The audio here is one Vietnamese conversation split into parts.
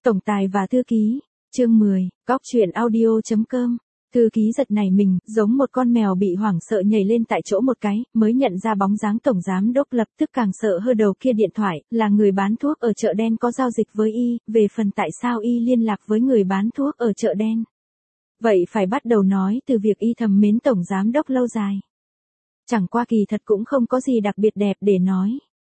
Tổng tài và thư ký, chương 10, góc truyện audio.com. Thư ký giật nảy mình, giống một con mèo bị hoảng sợ nhảy lên tại chỗ một cái, mới nhận ra bóng dáng tổng giám đốc, lập tức càng sợ hơn. Đầu kia điện thoại, là người bán thuốc ở chợ đen có giao dịch với y, về phần tại sao y liên lạc với người bán thuốc ở chợ đen. Vậy phải bắt đầu nói từ việc y thầm mến tổng giám đốc lâu dài. Chẳng qua kỳ thật cũng không có gì đặc biệt đẹp để nói.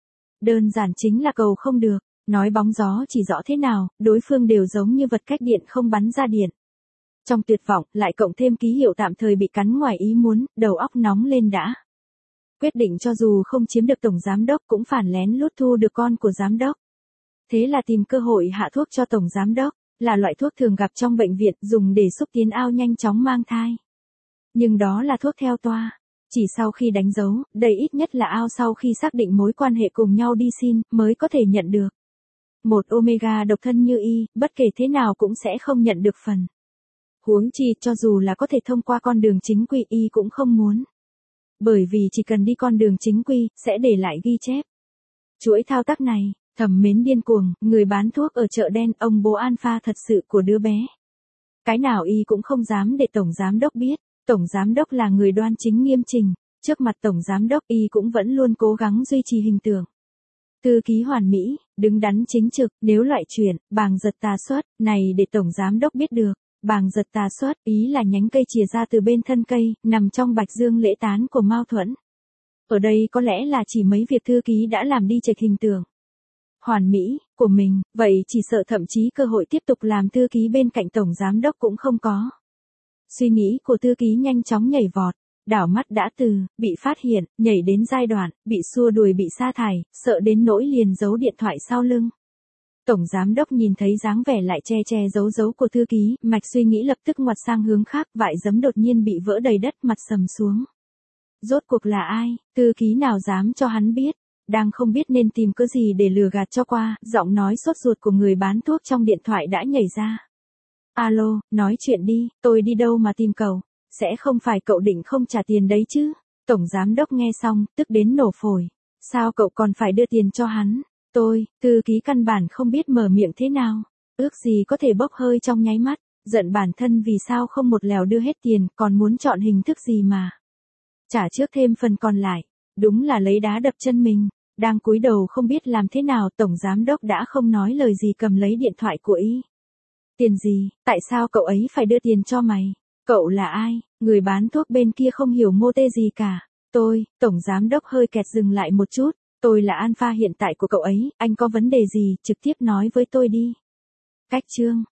Đơn giản chính là cầu không được. Nói bóng gió chỉ rõ thế nào, đối phương đều giống như vật cách điện không bắn ra điện. Trong tuyệt vọng, lại cộng thêm ký hiệu tạm thời bị cắn ngoài ý muốn, đầu óc nóng lên đã. Quyết định cho dù không chiếm được tổng giám đốc cũng phản lén lút thu được con của giám đốc. Thế là tìm cơ hội hạ thuốc cho tổng giám đốc, là loại thuốc thường gặp trong bệnh viện, dùng để xúc tiến ao nhanh chóng mang thai. Nhưng đó là thuốc theo toa. Chỉ sau khi đánh dấu, đây ít nhất là ao sau khi xác định mối quan hệ cùng nhau đi xin, mới có thể nhận được. Một omega độc thân như y, bất kể thế nào cũng sẽ không nhận được phần. Huống chi, cho dù là có thể thông qua con đường chính quy, y cũng không muốn. Bởi vì chỉ cần đi con đường chính quy, sẽ để lại ghi chép. Chuỗi thao tác này, thầm mến điên cuồng, người bán thuốc ở chợ đen, ông bố alpha thật sự của đứa bé. Cái nào y cũng không dám để tổng giám đốc biết, tổng giám đốc là người đoan chính nghiêm chỉnh, trước mặt tổng giám đốc y cũng vẫn luôn cố gắng duy trì hình tượng. Thư ký hoàn mỹ, đứng đắn chính trực, nếu loại chuyện, bàng giật tà xuất, này để tổng giám đốc biết được. Bàng giật tà xuất, ý là nhánh cây chìa ra từ bên thân cây, nằm trong bạch dương lễ tán của Mao Thuẫn. Ở đây có lẽ là chỉ mấy việc thư ký đã làm đi chệch hình tượng hoàn mỹ của mình, vậy chỉ sợ thậm chí cơ hội tiếp tục làm thư ký bên cạnh tổng giám đốc cũng không có. Suy nghĩ của thư ký nhanh chóng nhảy vọt. Đảo mắt đã từ, bị phát hiện, nhảy đến giai đoạn, bị xua đuổi, bị sa thải, sợ đến nỗi liền giấu điện thoại sau lưng. Tổng giám đốc nhìn thấy dáng vẻ lại che che giấu của thư ký, mạch suy nghĩ lập tức ngoặt sang hướng khác, vại giấm đột nhiên bị vỡ đầy đất, mặt sầm xuống. Rốt cuộc là ai, thư ký nào dám cho hắn biết, đang không biết nên tìm cớ gì để lừa gạt cho qua, giọng nói sốt ruột của người bán thuốc trong điện thoại đã nhảy ra. Alo, nói chuyện đi, tôi đi đâu mà tìm cậu? Sẽ không phải cậu định không trả tiền đấy chứ? Tổng giám đốc nghe xong, tức đến nổ phổi. Sao cậu còn phải đưa tiền cho hắn? Thư ký căn bản không biết mở miệng thế nào. Ước gì có thể bốc hơi trong nháy mắt. Giận bản thân vì sao không một lèo đưa hết tiền, còn muốn chọn hình thức gì mà. Trả trước thêm phần còn lại. Đúng là lấy đá đập chân mình. Đang cúi đầu không biết làm thế nào, tổng giám đốc đã không nói lời gì cầm lấy điện thoại của y. Tiền gì, tại sao cậu ấy phải đưa tiền cho mày? Cậu là ai? Người bán thuốc bên kia không hiểu mô tê gì cả. Tổng giám đốc hơi kẹt dừng lại một chút. Tôi là alpha hiện tại của cậu ấy, anh có vấn đề gì, trực tiếp nói với tôi đi. Cách chương,